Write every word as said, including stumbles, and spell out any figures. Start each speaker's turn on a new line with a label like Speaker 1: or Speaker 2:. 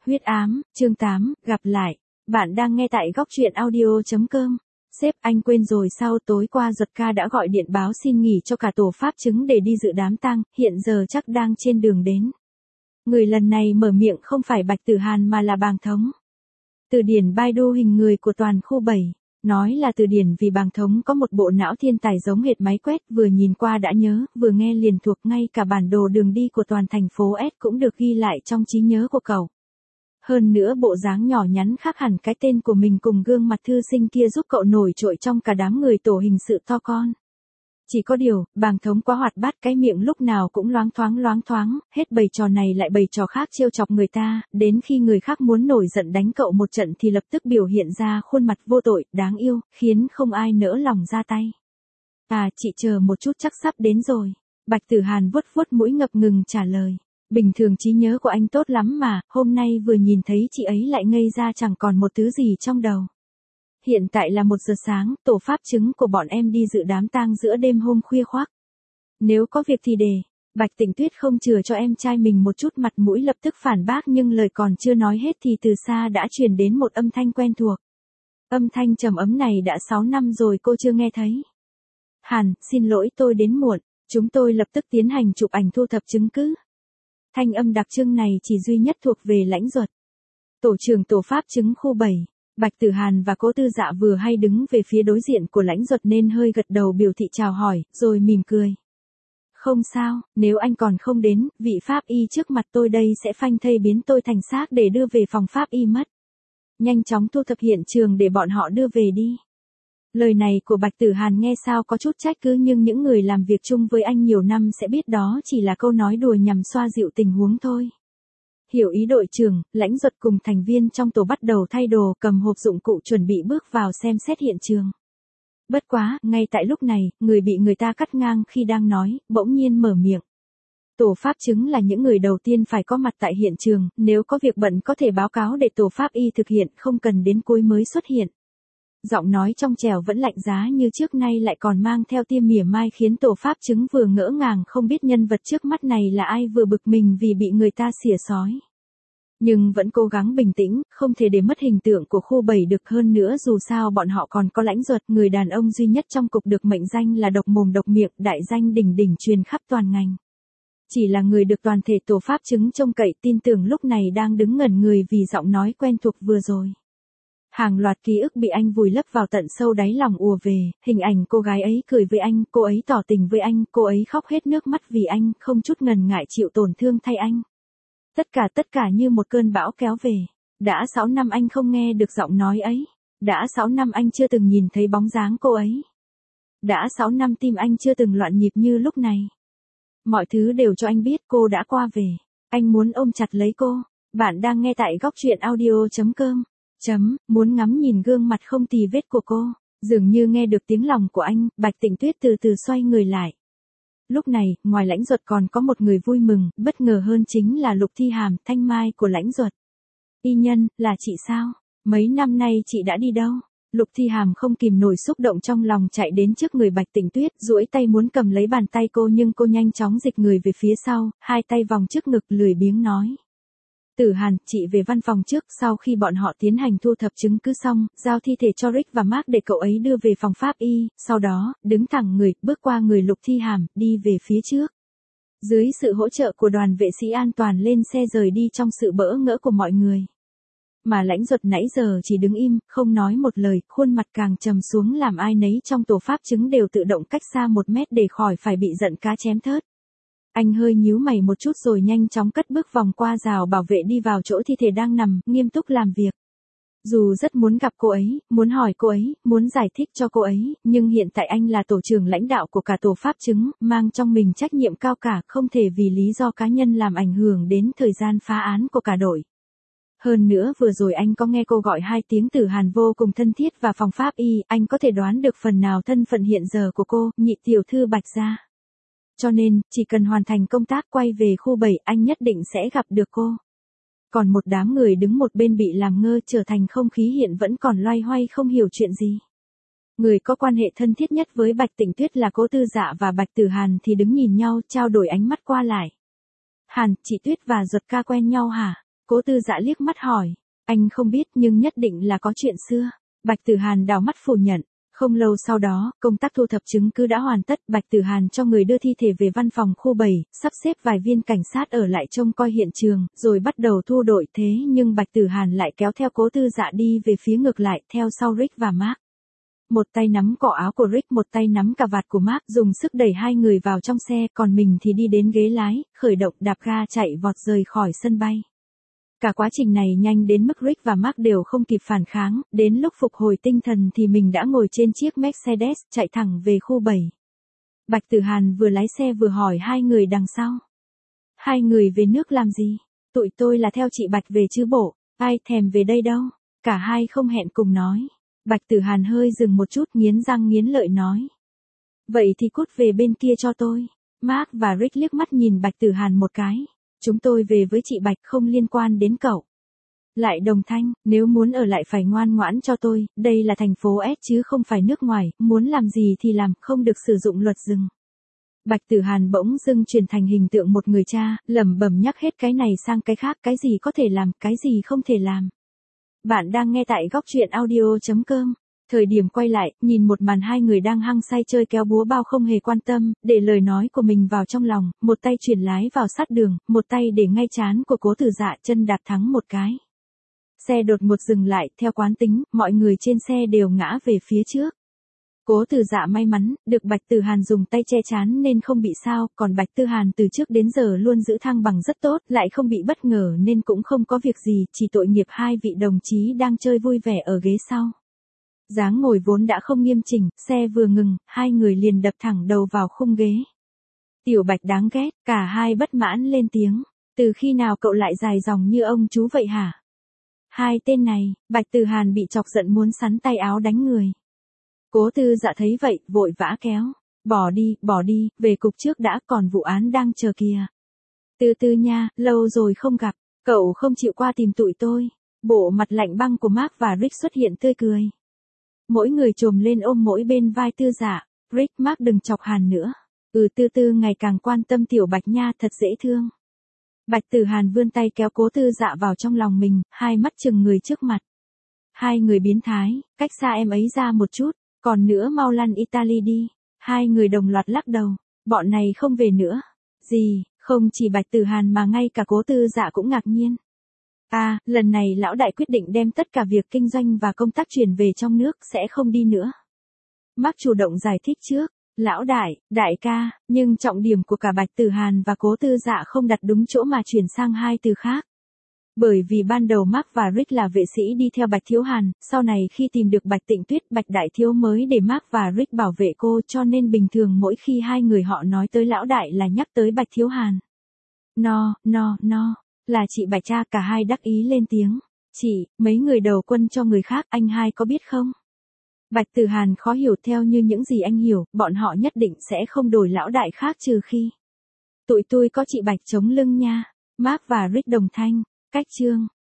Speaker 1: Huyết ám, chương tám, gặp lại. Bạn đang nghe tại góc truyện audio chấm com. Sếp, anh quên rồi sao, tối qua Duật ca đã gọi điện báo xin nghỉ cho cả tổ pháp chứng để đi dự đám tang, hiện giờ chắc đang trên đường đến. Người lần này mở miệng không phải Bạch Tử Hàn mà là Bàng Thống. Từ điển Baidu hình người của toàn khu bảy. Nói là từ điển vì Bàng Thống có một bộ não thiên tài giống hệt máy quét, vừa nhìn qua đã nhớ, vừa nghe liền thuộc, ngay cả bản đồ đường đi của toàn thành phố S cũng được ghi lại trong trí nhớ của cậu. Hơn nữa bộ dáng nhỏ nhắn khác hẳn cái tên của mình cùng gương mặt thư sinh kia giúp cậu nổi trội trong cả đám người tổ hình sự to con. Chỉ có điều, Bàng Thống quá hoạt bát, cái miệng lúc nào cũng loáng thoáng loáng thoáng, hết bày trò này lại bày trò khác trêu chọc người ta, đến khi người khác muốn nổi giận đánh cậu một trận thì lập tức biểu hiện ra khuôn mặt vô tội, đáng yêu, khiến không ai nỡ lòng ra tay. À, chị chờ một chút, chắc sắp đến rồi. Bạch Tử Hàn vuốt vuốt mũi ngập ngừng trả lời. Bình thường trí nhớ của anh tốt lắm mà, hôm nay vừa nhìn thấy chị ấy lại ngây ra chẳng còn một thứ gì trong đầu. Hiện tại là một giờ sáng, tổ pháp chứng của bọn em đi dự đám tang giữa đêm hôm khuya khoác. Nếu có việc thì để. Bạch Tĩnh Tuyết không chừa cho em trai mình một chút mặt mũi, lập tức phản bác, nhưng lời còn chưa nói hết thì từ xa đã truyền đến một âm thanh quen thuộc. Âm thanh trầm ấm này đã sáu năm rồi cô chưa nghe thấy. Hàn, xin lỗi tôi đến muộn, chúng tôi lập tức tiến hành chụp ảnh thu thập chứng cứ. Thanh âm đặc trưng này chỉ duy nhất thuộc về Lãnh Duật. Tổ trưởng tổ pháp chứng khu bảy. Bạch Tử Hàn và Cố Tư Dạ vừa hay đứng về phía đối diện của Lãnh Duật nên hơi gật đầu biểu thị chào hỏi, rồi mỉm cười. Không sao, nếu anh còn không đến, vị pháp y trước mặt tôi đây sẽ phanh thây biến tôi thành xác để đưa về phòng pháp y mất. Nhanh chóng thu thập hiện trường để bọn họ đưa về đi. Lời này của Bạch Tử Hàn nghe sao có chút trách cứ, nhưng những người làm việc chung với anh nhiều năm sẽ biết đó chỉ là câu nói đùa nhằm xoa dịu tình huống thôi. Hiểu ý đội trưởng, Lãnh Duật cùng thành viên trong tổ bắt đầu thay đồ, cầm hộp dụng cụ chuẩn bị bước vào xem xét hiện trường. Bất quá, ngay tại lúc này, người bị người ta cắt ngang khi đang nói, bỗng nhiên mở miệng. Tổ pháp chứng là những người đầu tiên phải có mặt tại hiện trường, nếu có việc bận có thể báo cáo để tổ pháp y thực hiện, không cần đến cuối mới xuất hiện. Giọng nói trong trẻo vẫn lạnh giá như trước, nay lại còn mang theo tia mỉa mai, khiến tổ pháp chứng vừa ngỡ ngàng không biết nhân vật trước mắt này là ai, vừa bực mình vì bị người ta xỉa xói. Nhưng vẫn cố gắng bình tĩnh, không thể để mất hình tượng của khu bảy được, hơn nữa dù sao bọn họ còn có Lãnh Duật, người đàn ông duy nhất trong cục được mệnh danh là độc mồm độc miệng, đại danh đỉnh đỉnh truyền khắp toàn ngành. Chỉ là người được toàn thể tổ pháp chứng trông cậy tin tưởng lúc này đang đứng ngẩn người vì giọng nói quen thuộc vừa rồi. Hàng loạt ký ức bị anh vùi lấp vào tận sâu đáy lòng ùa về, hình ảnh cô gái ấy cười với anh, cô ấy tỏ tình với anh, cô ấy khóc hết nước mắt vì anh, không chút ngần ngại chịu tổn thương thay anh. Tất cả tất cả như một cơn bão kéo về. Đã sáu năm anh không nghe được giọng nói ấy. Đã sáu năm anh chưa từng nhìn thấy bóng dáng cô ấy. Đã sáu năm tim anh chưa từng loạn nhịp như lúc này. Mọi thứ đều cho anh biết cô đã qua về. Anh muốn ôm chặt lấy cô. Bạn đang nghe tại góc truyện audio chấm com. Chấm, muốn ngắm nhìn gương mặt không tì vết của cô. Dường như nghe được tiếng lòng của anh, Bạch Tĩnh Tuyết từ từ xoay người lại. Lúc này, ngoài Lãnh Duật còn có một người vui mừng, bất ngờ hơn chính là Lục Thi Hàm, thanh mai của Lãnh Duật. Y nhân, là chị sao? Mấy năm nay chị đã đi đâu? Lục Thi Hàm không kìm nổi xúc động trong lòng, chạy đến trước người Bạch Tĩnh Tuyết, duỗi tay muốn cầm lấy bàn tay cô, nhưng cô nhanh chóng dịch người về phía sau, hai tay vòng trước ngực, lười biếng nói. Tử Hàn, chị về văn phòng trước, sau khi bọn họ tiến hành thu thập chứng cứ xong, giao thi thể cho Rick và Mark để cậu ấy đưa về phòng pháp y, sau đó, đứng thẳng người, bước qua người Lục Thi Hàm, đi về phía trước. Dưới sự hỗ trợ của đoàn vệ sĩ an toàn lên xe rời đi trong sự bỡ ngỡ của mọi người. Mà Lãnh Duật nãy giờ chỉ đứng im, không nói một lời, khuôn mặt càng trầm xuống, làm ai nấy trong tổ pháp chứng đều tự động cách xa một mét để khỏi phải bị giận cá chém thớt. Anh hơi nhíu mày một chút rồi nhanh chóng cất bước vòng qua rào bảo vệ đi vào chỗ thi thể đang nằm, nghiêm túc làm việc. Dù rất muốn gặp cô ấy, muốn hỏi cô ấy, muốn giải thích cho cô ấy, nhưng hiện tại anh là tổ trưởng lãnh đạo của cả tổ pháp chứng, mang trong mình trách nhiệm cao cả, không thể vì lý do cá nhân làm ảnh hưởng đến thời gian phá án của cả đội. Hơn nữa vừa rồi anh có nghe cô gọi hai tiếng Tử Hàn vô cùng thân thiết và phòng pháp y, anh có thể đoán được phần nào thân phận hiện giờ của cô, nhị tiểu thư Bạch gia. Cho nên, chỉ cần hoàn thành công tác quay về khu bảy, anh nhất định sẽ gặp được cô. Còn một đám người đứng một bên bị làm ngơ, trở thành không khí hiện vẫn còn loay hoay không hiểu chuyện gì. Người có quan hệ thân thiết nhất với Bạch Tĩnh Tuyết là Cố Tư Dạ và Bạch Tử Hàn thì đứng nhìn nhau, trao đổi ánh mắt qua lại. Hàn, chị Tuyết và Duật ca quen nhau hả? Cố Tư Dạ liếc mắt hỏi. Anh không biết nhưng nhất định là có chuyện xưa. Bạch Tử Hàn đảo mắt phủ nhận. Không lâu sau đó, công tác thu thập chứng cứ đã hoàn tất. Bạch Tử Hàn cho người đưa thi thể về văn phòng khu bảy, sắp xếp vài viên cảnh sát ở lại trông coi hiện trường, rồi bắt đầu thu đội. Thế nhưng Bạch Tử Hàn lại kéo theo Cố Tư Dạ đi về phía ngược lại, theo sau Rick và Mark. Một tay nắm cỏ áo của Rick, một tay nắm cà vạt của Mark, dùng sức đẩy hai người vào trong xe, còn mình thì đi đến ghế lái, khởi động đạp ga chạy vọt rời khỏi sân bay. Cả quá trình này nhanh đến mức Rick và Mark đều không kịp phản kháng, đến lúc phục hồi tinh thần thì mình đã ngồi trên chiếc Mercedes, chạy thẳng về khu bảy. Bạch Tử Hàn vừa lái xe vừa hỏi hai người đằng sau. Hai người về nước làm gì? Tụi tôi là theo chị Bạch về chứ bộ, ai thèm về đây đâu. Cả hai không hẹn cùng nói. Bạch Tử Hàn hơi dừng một chút, nghiến răng nghiến lợi nói. Vậy thì cút về bên kia cho tôi. Mark và Rick liếc mắt nhìn Bạch Tử Hàn một cái. Chúng tôi về với chị Bạch, không liên quan đến cậu. Lại Đồng Thanh, nếu muốn ở lại phải ngoan ngoãn cho tôi, đây là thành phố S chứ không phải nước ngoài, muốn làm gì thì làm, không được sử dụng luật rừng. Bạch Tử Hàn bỗng dưng chuyển thành hình tượng một người cha, lẩm bẩm nhắc hết cái này sang cái khác, cái gì có thể làm, cái gì không thể làm. Bạn đang nghe tại góc truyện audio chấm com. Thời điểm quay lại, nhìn một màn hai người đang hăng say chơi kéo búa bao không hề quan tâm, để lời nói của mình vào trong lòng, một tay chuyển lái vào sát đường, một tay để ngay trán của Cố Tử Dạ, chân đạp thắng một cái. Xe đột ngột dừng lại, theo quán tính, mọi người trên xe đều ngã về phía trước. Cố Tử Dạ may mắn, được Bạch Tử Hàn dùng tay che chắn nên không bị sao, còn Bạch Tử Hàn từ trước đến giờ luôn giữ thăng bằng rất tốt, lại không bị bất ngờ nên cũng không có việc gì, chỉ tội nghiệp hai vị đồng chí đang chơi vui vẻ ở ghế sau. Dáng ngồi vốn đã không nghiêm chỉnh, xe vừa ngừng, hai người liền đập thẳng đầu vào khung ghế. Tiểu Bạch đáng ghét, cả hai bất mãn lên tiếng. Từ khi nào cậu lại dài dòng như ông chú vậy hả? Hai tên này, Bạch Tử Hàn bị chọc giận muốn sắn tay áo đánh người. Cố Tư Dạ thấy vậy, vội vã kéo. Bỏ đi, bỏ đi, về cục trước đã, còn vụ án đang chờ kìa. Từ từ nha, lâu rồi không gặp, cậu không chịu qua tìm tụi tôi. Bộ mặt lạnh băng của Mark và Rick xuất hiện tươi cười. Mỗi người chồm lên ôm mỗi bên vai Tư Dạ. Rick, Mark đừng chọc Hàn nữa. Ừ, Tư Tư ngày càng quan tâm Tiểu Bạch nha, thật dễ thương. Bạch Tử Hàn vươn tay kéo Cố Tư Dạ vào trong lòng mình, hai mắt chừng người trước mặt. Hai người biến thái, cách xa em ấy ra một chút, còn nữa mau lăn Italy đi. Hai người đồng loạt lắc đầu, bọn này không về nữa. Gì, không chỉ Bạch Tử Hàn mà ngay cả Cố Tư Dạ cũng ngạc nhiên. À, lần này lão đại quyết định đem tất cả việc kinh doanh và công tác chuyển về trong nước, sẽ không đi nữa. Mark chủ động giải thích trước. Lão đại, đại ca, nhưng trọng điểm của cả Bạch Tử Hàn và Cố Tư Dạ không đặt đúng chỗ mà chuyển sang hai từ khác. Bởi vì ban đầu Mark và Rick là vệ sĩ đi theo Bạch Thiếu Hàn, sau này khi tìm được Bạch Tịnh Tuyết, Bạch Đại Thiếu mới để Mark và Rick bảo vệ cô, cho nên bình thường mỗi khi hai người họ nói tới lão đại là nhắc tới Bạch Thiếu Hàn. No, no, no, là chị Bạch cha, cả hai đắc ý lên tiếng. Chị, mấy người đầu quân cho người khác, anh hai có biết không? Bạch Tử Hàn khó hiểu, theo như những gì anh hiểu, bọn họ nhất định sẽ không đổi lão đại khác trừ khi. Tụi tôi có chị Bạch chống lưng nha. Mark và Rick đồng thanh. Cách chương.